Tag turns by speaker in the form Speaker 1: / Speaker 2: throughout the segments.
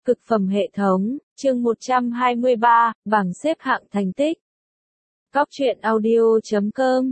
Speaker 1: Cực phẩm hệ thống, chương 123, bảng xếp hạng thành tích. Cóc truyện audio.com.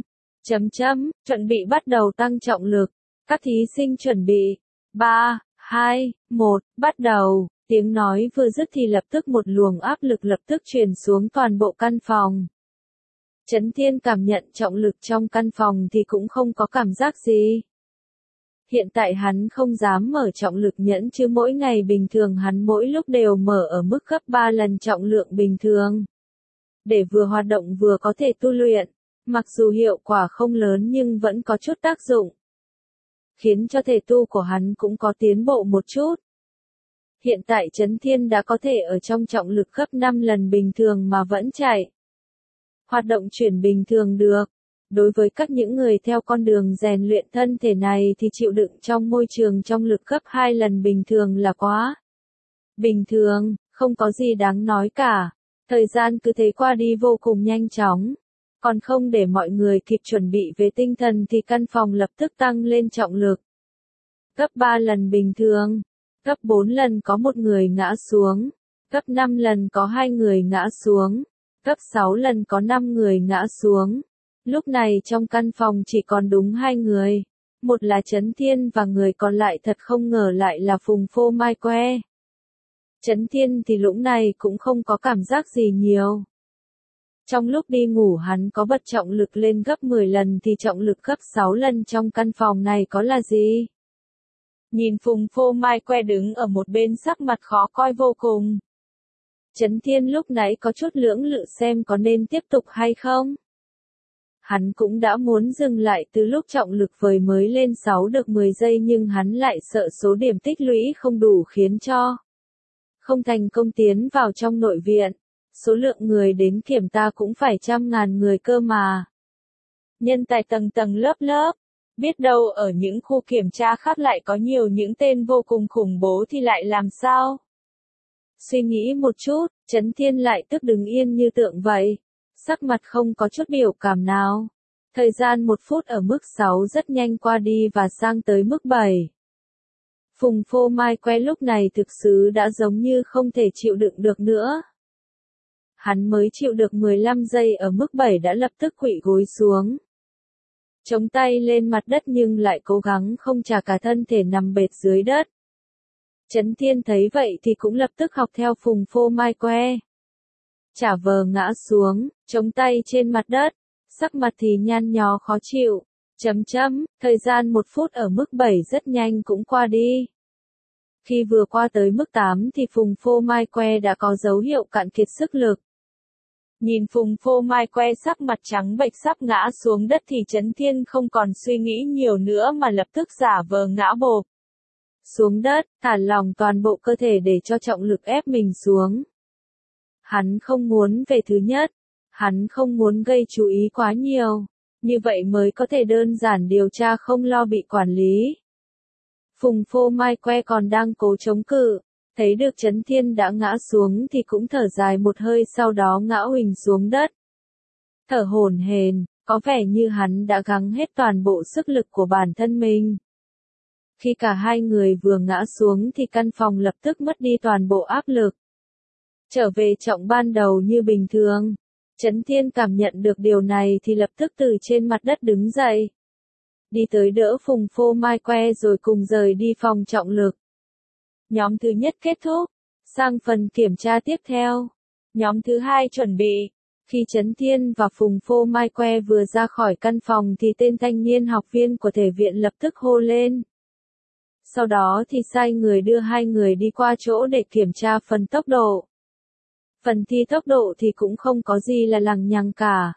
Speaker 1: Chuẩn bị bắt đầu tăng trọng lực. Các thí sinh chuẩn bị. 3, 2, 1, bắt đầu. Tiếng nói vừa dứt thì lập tức một luồng áp lực lập tức truyền xuống toàn bộ căn phòng. Trấn Thiên cảm nhận trọng lực trong căn phòng thì cũng không có cảm giác gì. Hiện tại hắn không dám mở trọng lực nhẫn chứ mỗi ngày bình thường hắn mỗi lúc đều mở ở mức gấp 3 lần trọng lượng bình thường. Để vừa hoạt động vừa có thể tu luyện, mặc dù hiệu quả không lớn nhưng vẫn có chút tác dụng. Khiến cho thể tu của hắn cũng có tiến bộ một chút. Hiện tại Trấn Thiên đã có thể ở trong trọng lực gấp 5 lần bình thường mà vẫn chạy. Hoạt động chuyển bình thường được. Đối với các những người theo con đường rèn luyện thân thể này thì chịu đựng trong môi trường trong lực gấp 2 lần bình thường là quá bình thường, không có gì đáng nói cả. Thời gian cứ thế qua đi vô cùng nhanh chóng. Còn không để mọi người kịp chuẩn bị về tinh thần thì căn phòng lập tức tăng lên trọng lực. Gấp 3 lần bình thường, gấp 4 lần có một người ngã xuống, gấp 5 lần có 2 người ngã xuống, gấp 6 lần có 5 người ngã xuống. Lúc này trong căn phòng chỉ còn đúng 2 người. Một là Trấn Thiên và người còn lại thật không ngờ lại là Phùng Phô Mai Que. Trấn Thiên thì lúc này cũng không có cảm giác gì nhiều. Trong lúc đi ngủ hắn có bật trọng lực lên gấp 10 lần thì trọng lực gấp 6 lần trong căn phòng này có là gì? Nhìn Phùng Phô Mai Que đứng ở một bên sắc mặt khó coi vô cùng. Trấn Thiên lúc nãy có chút lưỡng lự xem có nên tiếp tục hay không. Hắn cũng đã muốn dừng lại từ lúc trọng lực vời mới lên 6 được 10 giây nhưng hắn lại sợ số điểm tích lũy không đủ khiến cho không thành công tiến vào trong nội viện. Số lượng người đến kiểm tra cũng phải trăm ngàn người cơ mà. Nhân tài tầng tầng lớp lớp. Biết đâu ở những khu kiểm tra khác lại có nhiều những tên vô cùng khủng bố thì lại làm sao? Suy nghĩ một chút, Trấn Thiên lại tức đứng yên như tượng vậy. Sắc mặt không có chút biểu cảm nào. Thời gian 1 phút ở mức 6 rất nhanh qua đi và sang tới mức 7. Phùng Phô Mai Que lúc này thực sự đã giống như không thể chịu đựng được nữa. Hắn mới chịu được 15 giây ở mức 7 đã lập tức khuỵu gối xuống. Chống tay lên mặt đất nhưng lại cố gắng không trả cả thân thể nằm bệt dưới đất. Trấn Thiên thấy vậy thì cũng lập tức học theo Phùng Phô Mai Que. Chả vờ ngã xuống, chống tay trên mặt đất, sắc mặt thì nhăn nhó khó chịu. Thời gian 1 phút ở mức 7 rất nhanh cũng qua đi. Khi vừa qua tới mức 8 thì Phùng Phô Mai Que đã có dấu hiệu cạn kiệt sức lực. Nhìn Phùng Phô Mai Que sắc mặt trắng bệch sắp ngã xuống đất thì Trấn Thiên không còn suy nghĩ nhiều nữa mà lập tức giả vờ ngã bộp xuống đất, thả lỏng toàn bộ cơ thể để cho trọng lực ép mình xuống. Hắn không muốn về thứ nhất, hắn không muốn gây chú ý quá nhiều, như vậy mới có thể đơn giản điều tra không lo bị quản lý. Phùng Phô Mai Que còn đang cố chống cự, thấy được Trấn Thiên đã ngã xuống thì cũng thở dài một hơi sau đó ngã huỳnh xuống đất. Thở hổn hển, có vẻ như hắn đã gắng hết toàn bộ sức lực của bản thân mình. Khi cả hai người vừa ngã xuống thì căn phòng lập tức mất đi toàn bộ áp lực. Trở về trọng ban đầu như bình thường. Trấn Thiên cảm nhận được điều này thì lập tức từ trên mặt đất đứng dậy. Đi tới đỡ Phùng Phô Mai Que rồi cùng rời đi phòng trọng lực. Nhóm thứ nhất kết thúc. Sang phần kiểm tra tiếp theo. Nhóm thứ hai chuẩn bị. Khi Trấn Thiên và Phùng Phô Mai Que vừa ra khỏi căn phòng thì tên thanh niên học viên của thể viện lập tức hô lên. Sau đó thì sai người đưa 2 người đi qua chỗ để kiểm tra phần tốc độ. Phần thi tốc độ thì cũng không có gì là lằng nhằng cả.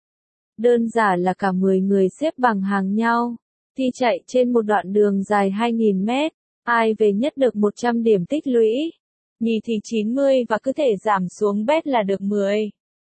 Speaker 1: Đơn giản là cả 10 người xếp bằng hàng nhau, thi chạy trên một đoạn đường dài 2.000 mét, ai về nhất được 100 điểm tích lũy, nhì thì 90 và cứ thể giảm xuống bét là được 10.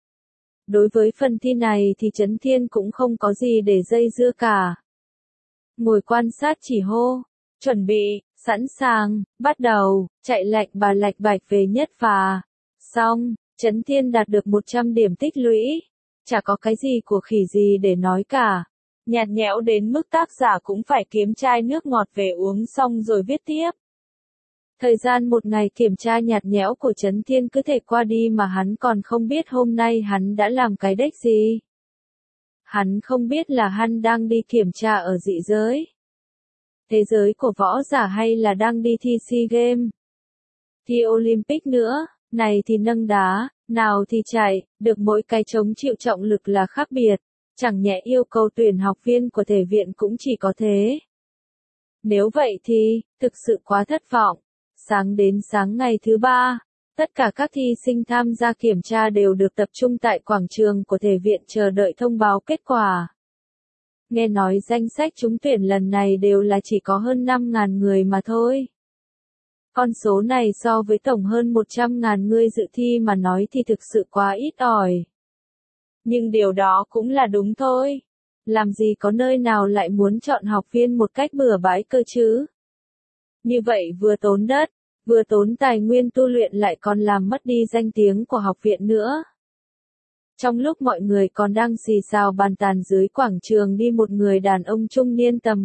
Speaker 1: Đối với phần thi này thì Trấn Thiên cũng không có gì để dây dưa cả. Ngồi quan sát chỉ hô, chuẩn bị, sẵn sàng, bắt đầu, chạy lạch bà lạch bạch về nhất và xong. Trấn Thiên đạt được 100 điểm tích lũy. Chả có cái gì của khỉ gì để nói cả. Nhạt nhẽo đến mức tác giả cũng phải kiếm chai nước ngọt về uống xong rồi viết tiếp. Thời gian một ngày kiểm tra nhạt nhẽo của Trấn Thiên cứ thể qua đi mà hắn còn không biết hôm nay hắn đã làm cái đếch gì. Hắn không biết là hắn đang đi kiểm tra ở dị giới, thế giới của võ giả, hay là đang đi thi SEA Games, thi Olympic nữa, này thì nâng đá, nào thì chạy, được mỗi cái chống chịu trọng lực là khác biệt, chẳng nhẽ yêu cầu tuyển học viên của thể viện cũng chỉ có thế. Nếu vậy thì, thực sự quá thất vọng. Sáng đến sáng ngày thứ ba, tất cả các thi sinh tham gia kiểm tra đều được tập trung tại quảng trường của thể viện chờ đợi thông báo kết quả. Nghe nói danh sách trúng tuyển lần này đều là chỉ có hơn 5.000 người mà thôi. Con số này so với tổng hơn 100.000 người dự thi mà nói thì thực sự quá ít ỏi. Nhưng điều đó cũng là đúng thôi. Làm gì có nơi nào lại muốn chọn học viên một cách bừa bãi cơ chứ? Như vậy vừa tốn đất, vừa tốn tài nguyên tu luyện, lại còn làm mất đi danh tiếng của học viện nữa. Trong lúc mọi người còn đang xì xào bàn tán dưới quảng trường, đi một người đàn ông trung niên tầm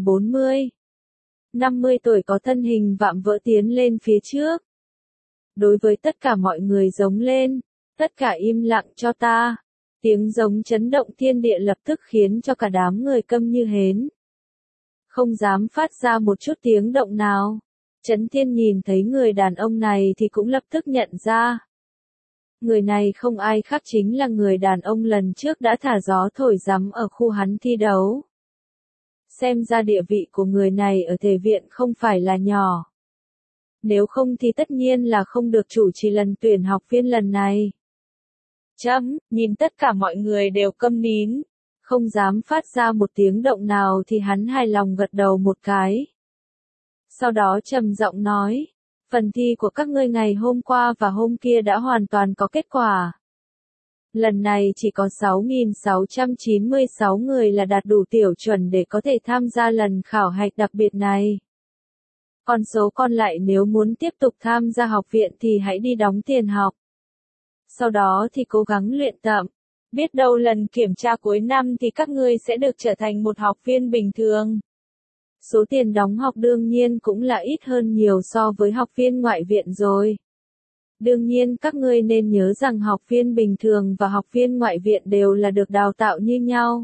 Speaker 1: 40-50 tuổi có thân hình vạm vỡ tiến lên phía trước. Đối với tất cả mọi người giống lên, tất cả im lặng cho ta. Tiếng giống chấn động thiên địa lập tức khiến cho cả đám người câm như hến. Không dám phát ra một chút tiếng động nào. Trấn Thiên nhìn thấy người đàn ông này thì cũng lập tức nhận ra. Người này không ai khác chính là người đàn ông lần trước đã thả gió thổi rắm ở khu hắn thi đấu. Xem ra địa vị của người này ở thể viện không phải là nhỏ. Nếu không thì tất nhiên là không được chủ trì lần tuyển học viên lần này. Nhìn tất cả mọi người đều câm nín, không dám phát ra một tiếng động nào thì hắn hài lòng gật đầu một cái. Sau đó trầm giọng nói, phần thi của các ngươi ngày hôm qua và hôm kia đã hoàn toàn có kết quả. Lần này chỉ có 6.696 người là đạt đủ tiểu chuẩn để có thể tham gia lần khảo hạch đặc biệt này. Còn số còn lại nếu muốn tiếp tục tham gia học viện thì hãy đi đóng tiền học. Sau đó thì cố gắng luyện tập. Biết đâu lần kiểm tra cuối năm thì các ngươi sẽ được trở thành một học viên bình thường. Số tiền đóng học đương nhiên cũng là ít hơn nhiều so với học viên ngoại viện rồi. Đương nhiên các ngươi nên nhớ rằng học viên bình thường và học viên ngoại viện đều là được đào tạo như nhau.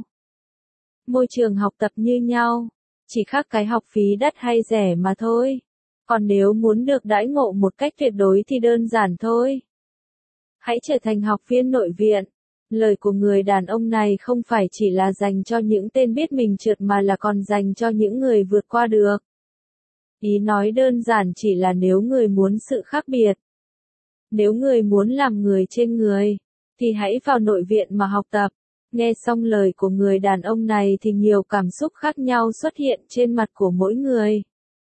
Speaker 1: Môi trường học tập như nhau, chỉ khác cái học phí đắt hay rẻ mà thôi. Còn nếu muốn được đãi ngộ một cách tuyệt đối thì đơn giản thôi. Hãy trở thành học viên nội viện. Lời của người đàn ông này không phải chỉ là dành cho những tên biết mình trượt mà là còn dành cho những người vượt qua được. Ý nói đơn giản chỉ là nếu người muốn sự khác biệt. Nếu người muốn làm người trên người, thì hãy vào nội viện mà học tập. Nghe xong lời của người đàn ông này thì nhiều cảm xúc khác nhau xuất hiện trên mặt của mỗi người.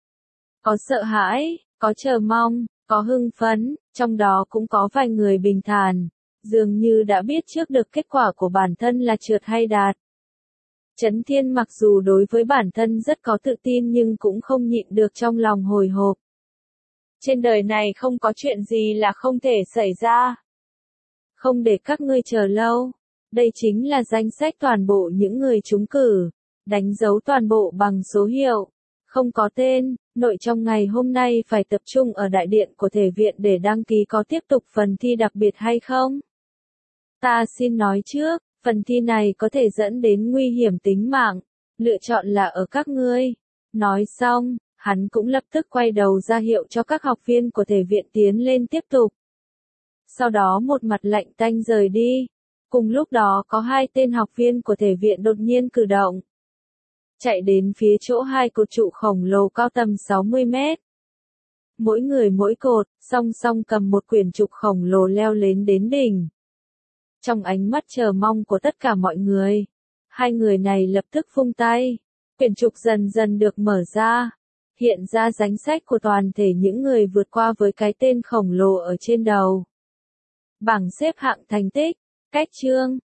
Speaker 1: Có sợ hãi, có chờ mong, có hưng phấn, trong đó cũng có vài người bình thản, dường như đã biết trước được kết quả của bản thân là trượt hay đạt. Trấn Thiên mặc dù đối với bản thân rất có tự tin nhưng cũng không nhịn được trong lòng hồi hộp. Trên đời này không có chuyện gì là không thể xảy ra. Không để các ngươi chờ lâu. Đây chính là danh sách toàn bộ những người trúng cử, đánh dấu toàn bộ bằng số hiệu, không có tên. Nội trong ngày hôm nay phải tập trung ở đại điện của thể viện để đăng ký có tiếp tục phần thi đặc biệt hay không. Ta xin nói trước, phần thi này có thể dẫn đến nguy hiểm tính mạng, lựa chọn là ở các ngươi. Nói xong, hắn cũng lập tức quay đầu ra hiệu cho các học viên của thể viện tiến lên tiếp tục. Sau đó một mặt lạnh tanh rời đi. Cùng lúc đó có hai tên học viên của thể viện đột nhiên cử động. Chạy đến phía chỗ hai cột trụ khổng lồ cao tầm 60 mét. Mỗi người mỗi cột, song song cầm một quyển trục khổng lồ leo lên đến đỉnh. Trong ánh mắt chờ mong của tất cả mọi người, hai người này lập tức vung tay. Quyển trục dần dần được mở ra. Hiện ra danh sách của toàn thể những người vượt qua với cái tên khổng lồ ở trên đầu. Bảng xếp hạng thành tích, cách chương,